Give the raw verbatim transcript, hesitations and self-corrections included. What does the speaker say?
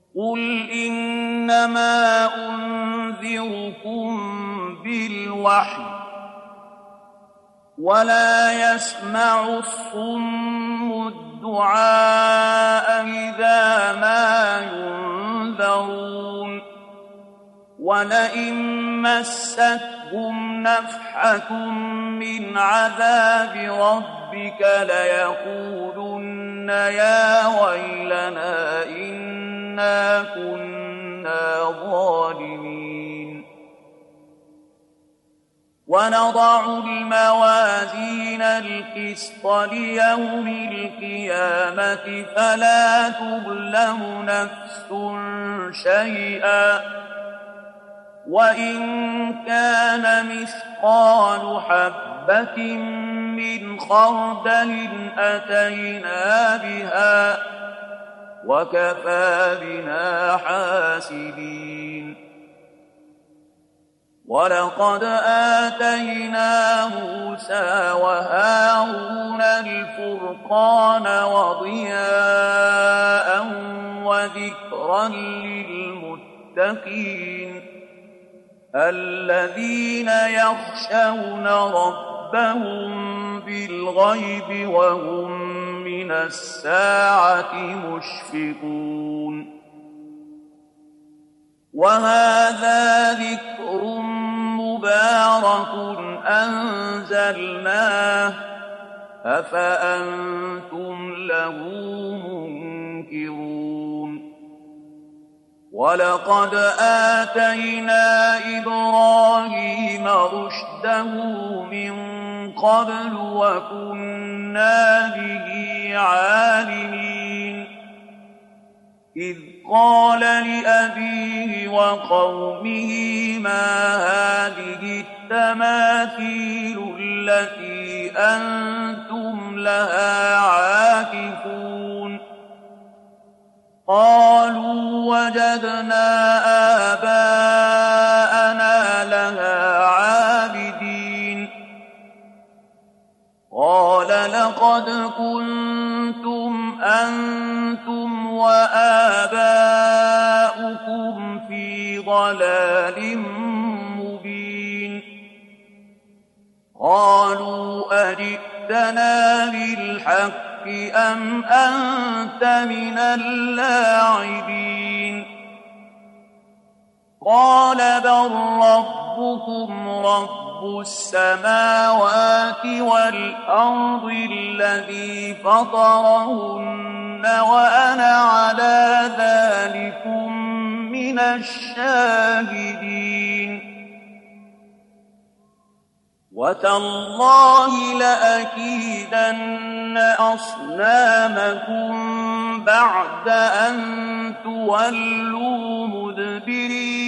قل إنما أنذركم بالوحي ولا يسمع الصم الدعاء إذا ما ينذرون ولئن مستهم نفحة من عذاب ربك ليقولن يا ويلنا إنا كنا ظالمين ونضع الموازين القسط ليوم القيامة فلا تظلم نفس شيئا وإن كان مثقال حبة من خردل أتينا بها وكفى بنا حاسبين ولقد آتينا موسى وهارون الفرقان وضياء وذكرا للمتقين الذين يخشون ربهم بالغيب وهم من الساعة مشفقون وهذا ذكر مبارك أنزلناه أفأنتم له منكرون ولقد آتينا إبراهيم رشده من قبل وكنا به عالمين إذ قال لأبيه وقومه ما هذه التماثيل التي أنتم لها عاكفون قالوا وجدنا آباءنا لها عابدين قال لقد كنتم أنتم وآباؤكم في ضلال مبين قالوا أجئتنا بالحق أم أنت من اللاعبين قال بل ربكم رب السماوات والأرض الذي فطرهن وأنا على ذلكم من الشاهدين وتالله لأكيدن أصنامكم بعد أن تولوا مدبرين